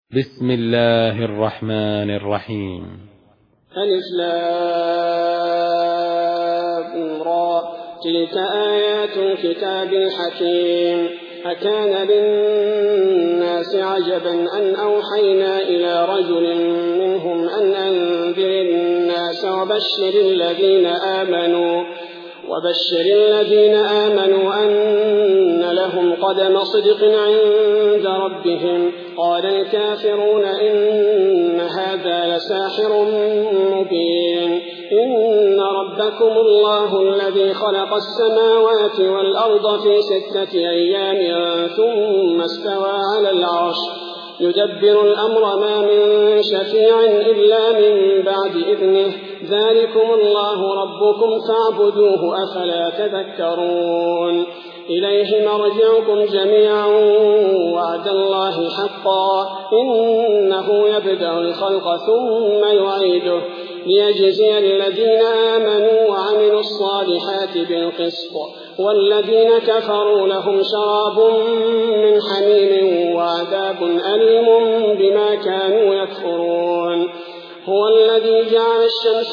بسم الله الرحمن الرحيم. ألف لام را تلك آيات الكتاب الحكيم. أكان للناس عجبا أن أوحينا إلى رجل منهم أن أنذر الناس وبشر الذين آمنوا أن لهم قدم صدق عند ربهم. قال الكافرون إن هذا لساحر مبين. إن ربكم الله الذي خلق السماوات والأرض في 6 أيام ثم استوى على العرش يدبر الأمر ما من شفيع إلا من بعد إذنه. ذلكم الله ربكم فاعبدوه أفلا تذكرون. إليه مرجعكم جميعا وعد الله حقا إنه يبدأ الخلق ثم يعيده ليجزي الذين آمنوا وعملوا الصالحات بالقسط والذين كفروا لهم شراب من حميم وعذاب أليم بما كانوا يكفرون. هو الذي جعل الشمس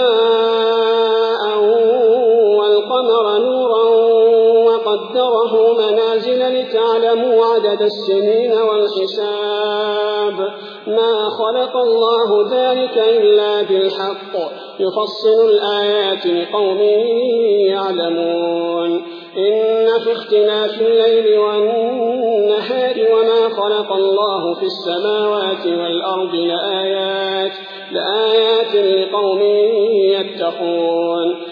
ضياء والقمر نورا وقدره منازل لتعلموا عدد السنين والحساب. ما خلق الله ذلك إلا بالحق يفصل الآيات لقوم يعلمون. إن في اختلاف الليل والنهار وما خلق الله في السماوات والأرض لآيات لقوم يتقون.